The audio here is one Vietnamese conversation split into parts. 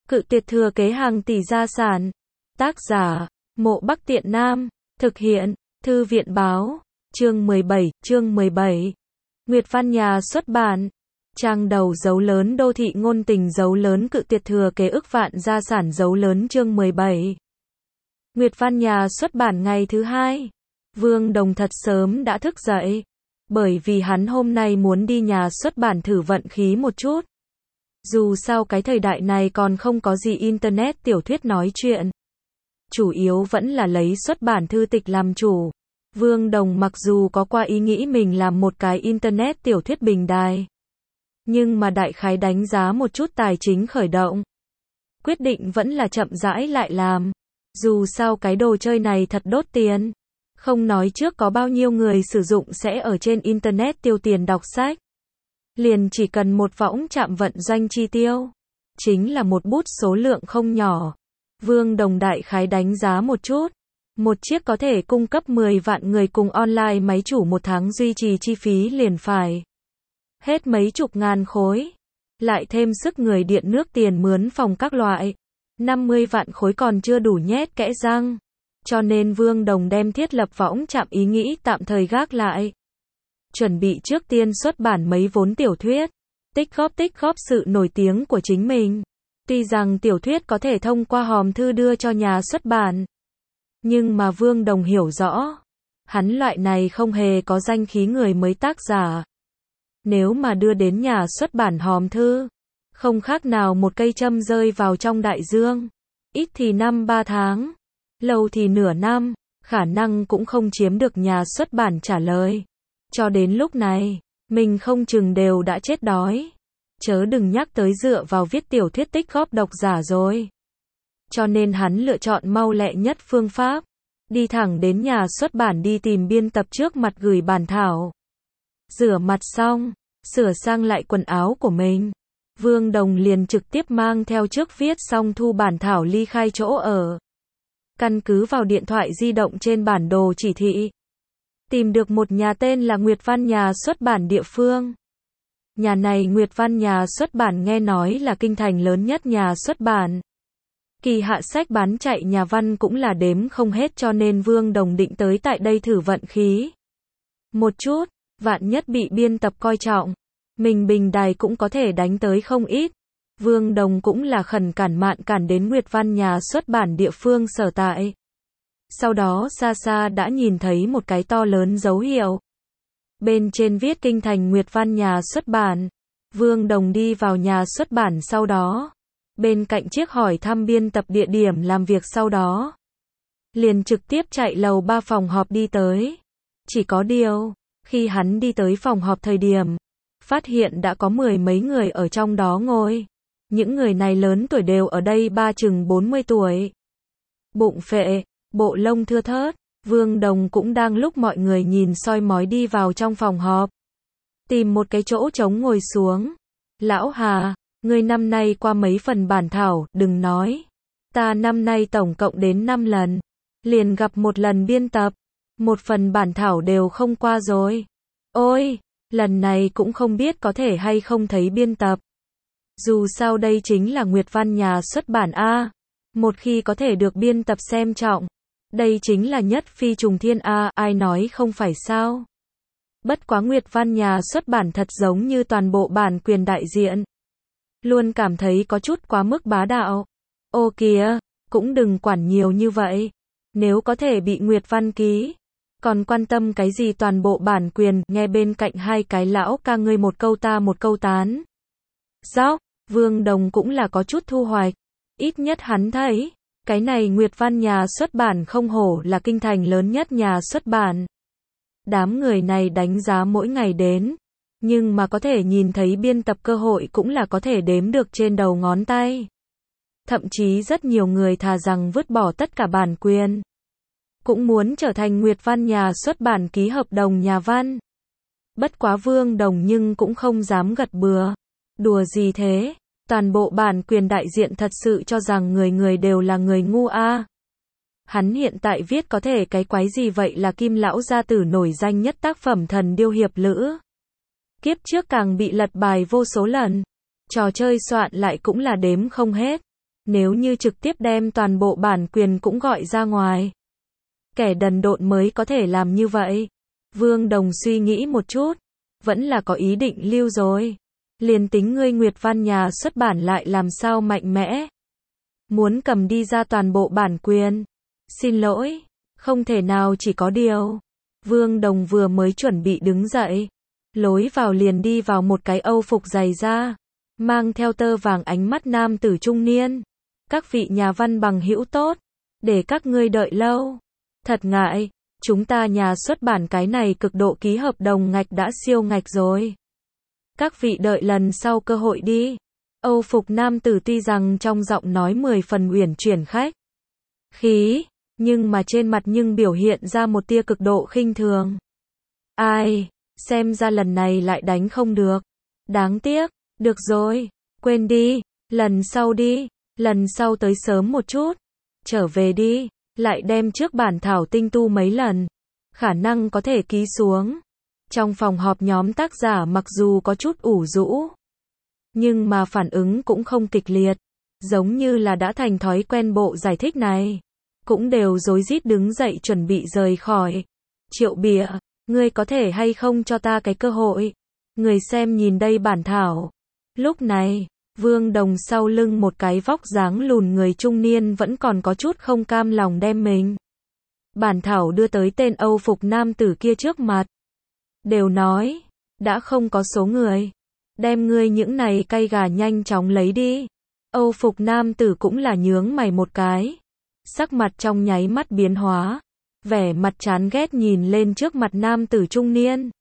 Cự tuyệt thừa kế hàng tỷ gia sản. Tác giả, Mộ Bắc Tiện Nam. Thực hiện, Thư viện báo. Chương 17. Nguyệt Văn Nhà xuất bản. Trang đầu dấu lớn đô thị ngôn tình dấu lớn cự tuyệt thừa kế ức vạn gia sản dấu lớn chương 17. Nguyệt Văn Nhà xuất bản ngày thứ hai. Vương Đồng thật sớm đã thức dậy. Bởi vì hắn hôm nay muốn đi nhà xuất bản thử vận khí một chút. Dù sao cái thời đại này còn không có gì internet tiểu thuyết nói chuyện. Chủ yếu vẫn là lấy xuất bản thư tịch làm chủ. Vương Đồng mặc dù có qua ý nghĩ mình làm một cái internet tiểu thuyết bình đài. Nhưng mà đại khái đánh giá một chút tài chính khởi động. Quyết định vẫn là chậm rãi lại làm. Dù sao cái đồ chơi này thật đốt tiền. Không nói trước có bao nhiêu người sử dụng sẽ ở trên internet tiêu tiền đọc sách. Liền chỉ cần một võng chạm vận doanh chi tiêu. Chính là một bút số lượng không nhỏ. Vương Đồng đại khái đánh giá một chút. Một chiếc có thể cung cấp 10 vạn người cùng online máy chủ một tháng duy trì chi phí liền phải hết mấy chục ngàn khối. Lại thêm sức người điện nước tiền mướn phòng các loại. 50 vạn khối còn chưa đủ nhét kẽ răng. Cho nên Vương Đồng đem thiết lập võng chạm ý nghĩ tạm thời gác lại. Chuẩn bị trước tiên xuất bản mấy vốn tiểu thuyết. Tích góp sự nổi tiếng của chính mình. Tuy rằng tiểu thuyết có thể thông qua hòm thư đưa cho nhà xuất bản. Nhưng mà Vương Đồng hiểu rõ. Hắn loại này không hề có danh khí người mới tác giả. Nếu mà đưa đến nhà xuất bản hòm thư. Không khác nào một cây châm rơi vào trong đại dương. Ít thì 5-3 tháng. Lâu thì nửa năm. Khả năng cũng không chiếm được nhà xuất bản trả lời. Cho đến lúc này, mình không chừng đều đã chết đói. Chớ đừng nhắc tới dựa vào viết tiểu thuyết tích góp độc giả rồi. Cho nên hắn lựa chọn mau lẹ nhất phương pháp. Đi thẳng đến nhà xuất bản đi tìm biên tập trước mặt gửi bản thảo. Rửa mặt xong, sửa sang lại quần áo của mình. Vương Đồng liền trực tiếp mang theo trước viết xong thu bản thảo ly khai chỗ ở. Căn cứ vào điện thoại di động trên bản đồ chỉ thị. Tìm được một nhà tên là Nguyệt Văn Nhà xuất bản địa phương. Nhà này Nguyệt Văn Nhà xuất bản nghe nói là kinh thành lớn nhất nhà xuất bản. Kỳ hạ sách bán chạy nhà văn cũng là đếm không hết cho nên Vương Đồng định tới tại đây thử vận khí. Một chút, vạn nhất bị biên tập coi trọng. Mình bình đài cũng có thể đánh tới không ít. Vương Đồng cũng là khẩn mạn cản đến Nguyệt Văn Nhà xuất bản địa phương sở tại. Sau đó xa xa đã nhìn thấy một cái to lớn dấu hiệu. Bên trên viết kinh thành Nguyệt Văn Nhà xuất bản. Vương Đồng đi vào nhà xuất bản sau đó. Bên cạnh chiếc hỏi thăm biên tập địa điểm làm việc sau đó. Liền trực tiếp chạy lầu 3 phòng họp đi tới. Chỉ có điều, khi hắn đi tới phòng họp thời điểm, phát hiện đã có 10 mấy người ở trong đó ngồi. Những người này lớn tuổi đều ở đây ba chừng 40 tuổi. Bụng phệ, bộ lông thưa thớt. Vương Đồng cũng đang lúc mọi người nhìn soi mói đi vào trong phòng họp. Tìm một cái chỗ trống ngồi xuống. Lão Hà, ngươi năm nay qua mấy phần bản thảo, đừng nói. Ta năm nay tổng cộng đến 5 lần. Liền gặp một lần biên tập. Một phần bản thảo đều không qua rồi. Ôi, lần này cũng không biết có thể hay không thấy biên tập. Dù sao đây chính là Nguyệt Văn Nhà xuất bản A. Một khi có thể được biên tập xem trọng. Đây chính là nhất phi trùng thiên A, ai nói không phải sao. Bất quá Nguyệt Văn Nhà xuất bản thật giống như toàn bộ bản quyền đại diện. Luôn cảm thấy có chút quá mức bá đạo. Ô kìa, cũng đừng quản nhiều như vậy. Nếu có thể bị Nguyệt Văn ký. Còn quan tâm cái gì toàn bộ bản quyền, nghe bên cạnh hai cái lão ca ngươi một câu ta một câu tán. Dóc, Vương Đồng cũng là có chút thu hoạch. Ít nhất hắn thấy. Cái này Nguyệt Văn Nhà xuất bản không hổ là kinh thành lớn nhất nhà xuất bản. Đám người này đánh giá mỗi ngày đến. Nhưng mà có thể nhìn thấy biên tập cơ hội cũng là có thể đếm được trên đầu ngón tay. Thậm chí rất nhiều người thà rằng vứt bỏ tất cả bản quyền. Cũng muốn trở thành Nguyệt Văn Nhà xuất bản ký hợp đồng nhà văn. Bất quá Vương Đồng nhưng cũng không dám gật bừa. Đùa gì thế? Toàn bộ bản quyền đại diện thật sự cho rằng người người đều là người ngu a. Hắn hiện tại viết có thể cái quái gì vậy là Kim Lão gia tử nổi danh nhất tác phẩm Thần Điêu Hiệp Lữ. Kiếp trước càng bị lật bài vô số lần. Trò chơi soạn lại cũng là đếm không hết. Nếu như trực tiếp đem toàn bộ bản quyền cũng gọi ra ngoài, kẻ đần độn mới có thể làm như vậy. Vương Đồng suy nghĩ một chút, vẫn là có ý định lưu rồi. Liền tính ngươi Nguyệt Văn nhà xuất bản lại làm sao mạnh mẽ, muốn cầm đi ra toàn bộ bản quyền. Xin lỗi, không thể nào, chỉ có điều. Vương Đồng vừa mới chuẩn bị đứng dậy, lối vào liền đi vào một cái Âu phục dày da, mang theo tơ vàng ánh mắt nam tử trung niên. Các vị nhà văn bằng hữu tốt, để các ngươi đợi lâu. Thật ngại, chúng ta nhà xuất bản cái này cực độ ký hợp đồng ngạch đã siêu ngạch rồi. Các vị đợi lần sau cơ hội đi. Âu phục nam tử tuy rằng trong giọng nói 10 phần uyển chuyển khách khí, nhưng mà trên mặt nhưng biểu hiện ra một tia cực độ khinh thường. Ai, xem ra lần này lại đánh không được. Đáng tiếc, được rồi, quên đi, lần sau đi, lần sau tới sớm một chút. Trở về đi, lại đem trước bản thảo tinh tu mấy lần, khả năng có thể ký xuống. Trong phòng họp nhóm tác giả mặc dù có chút ủ rũ, nhưng mà phản ứng cũng không kịch liệt, giống như là đã thành thói quen bộ giải thích này, cũng đều rối rít đứng dậy chuẩn bị rời khỏi. Triệu Bịa, ngươi có thể hay không cho ta cái cơ hội? Người xem nhìn đây bản thảo. Lúc này, Vương Đồng sau lưng một cái vóc dáng lùn người trung niên vẫn còn có chút không cam lòng đem mình bản thảo đưa tới tên Âu phục nam tử kia trước mặt. Đều nói, đã không có số người, đem ngươi những này cay gà nhanh chóng lấy đi. Âu phục nam tử cũng là nhướng mày một cái, sắc mặt trong nháy mắt biến hóa, vẻ mặt chán ghét nhìn lên trước mặt nam tử trung niên.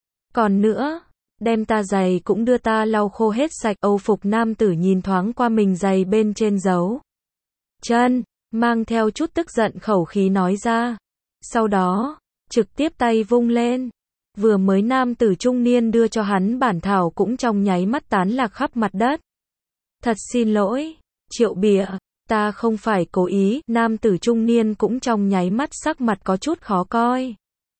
Còn nữa, đem ta giày cũng đưa ta lau khô hết sạch. Âu phục nam tử nhìn thoáng qua mình giày bên trên dấu chân, mang theo chút tức giận khẩu khí nói ra. Sau đó, trực tiếp tay vung lên. Vừa mới nam tử trung niên đưa cho hắn bản thảo cũng trong nháy mắt tán lạc khắp mặt đất. Thật xin lỗi, Triệu Bịa, ta không phải cố ý. Nam tử trung niên cũng trong nháy mắt sắc mặt có chút khó coi.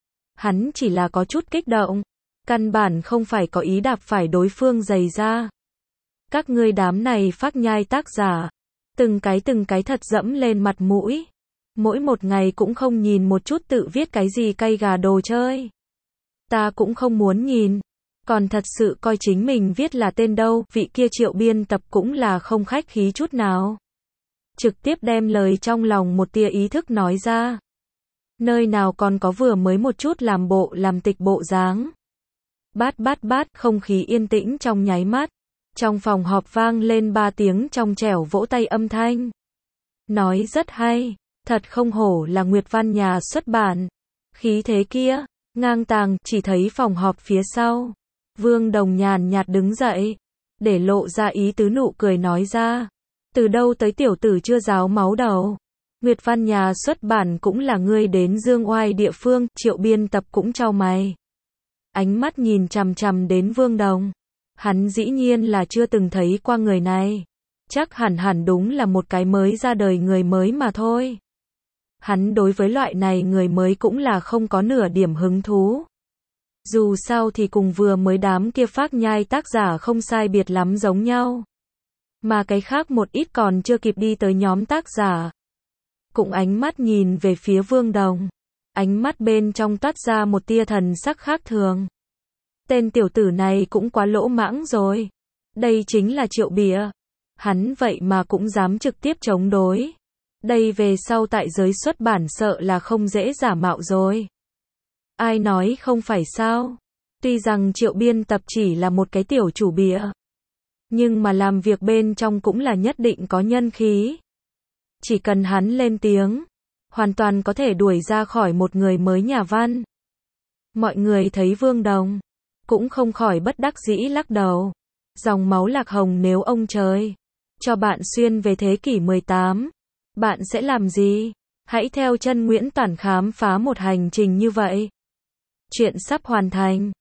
Hắn chỉ là có chút kích động, căn bản không phải có ý đạp phải đối phương giày ra. Các ngươi đám này phác nhai tác giả, từng cái thật dẫm lên mặt mũi. Mỗi một ngày cũng không nhìn một chút tự viết cái gì cay gà đồ chơi. Ta cũng không muốn nhìn, còn thật sự coi chính mình viết là tên đâu. Vị kia Triệu biên tập cũng là không khách khí chút nào, trực tiếp đem lời trong lòng một tia ý thức nói ra. Nơi nào còn có vừa mới một chút làm bộ làm tịch bộ dáng. Bát, không khí yên tĩnh trong nháy mắt. Trong phòng họp vang lên 3 tiếng trong trẻo vỗ tay âm thanh. Nói rất hay, thật không hổ là Nguyệt Văn nhà xuất bản. Khí thế kia, ngang tàng. Chỉ thấy phòng họp phía sau, Vương Đồng nhàn nhạt đứng dậy, để lộ ra ý tứ nụ cười nói ra. Từ đâu tới tiểu tử chưa ráo máu đầu? Nguyệt Văn nhà xuất bản cũng là ngươi đến dương oai địa phương. Triệu biên tập cũng chau mày, ánh mắt nhìn chằm chằm đến Vương Đồng. Hắn dĩ nhiên là chưa từng thấy qua người này, chắc hẳn đúng là một cái mới ra đời người mới mà thôi. Hắn đối với loại này người mới cũng là không có nửa điểm hứng thú. Dù sao thì cùng vừa mới đám kia phác nhai tác giả không sai biệt lắm giống nhau. Mà cái khác một ít còn chưa kịp đi tới nhóm tác giả, cũng ánh mắt nhìn về phía Vương Đồng. Ánh mắt bên trong toát ra một tia thần sắc khác thường. Tên tiểu tử này cũng quá lỗ mãng rồi. Đây chính là Triệu Bịa. Hắn vậy mà cũng dám trực tiếp chống đối. Đây về sau tại giới xuất bản sợ là không dễ giả mạo rồi. Ai nói không phải sao? Tuy rằng Triệu biên tập chỉ là một cái tiểu chủ bịa, nhưng mà làm việc bên trong cũng là nhất định có nhân khí. Chỉ cần hắn lên tiếng, hoàn toàn có thể đuổi ra khỏi một người mới nhà văn. Mọi người thấy Vương Đồng, cũng không khỏi bất đắc dĩ lắc đầu. Dòng máu lạc hồng, nếu ông trời cho bạn xuyên về thế kỷ 18, bạn sẽ làm gì? Hãy theo chân Nguyễn Toản khám phá một hành trình như vậy. Chuyện sắp hoàn thành.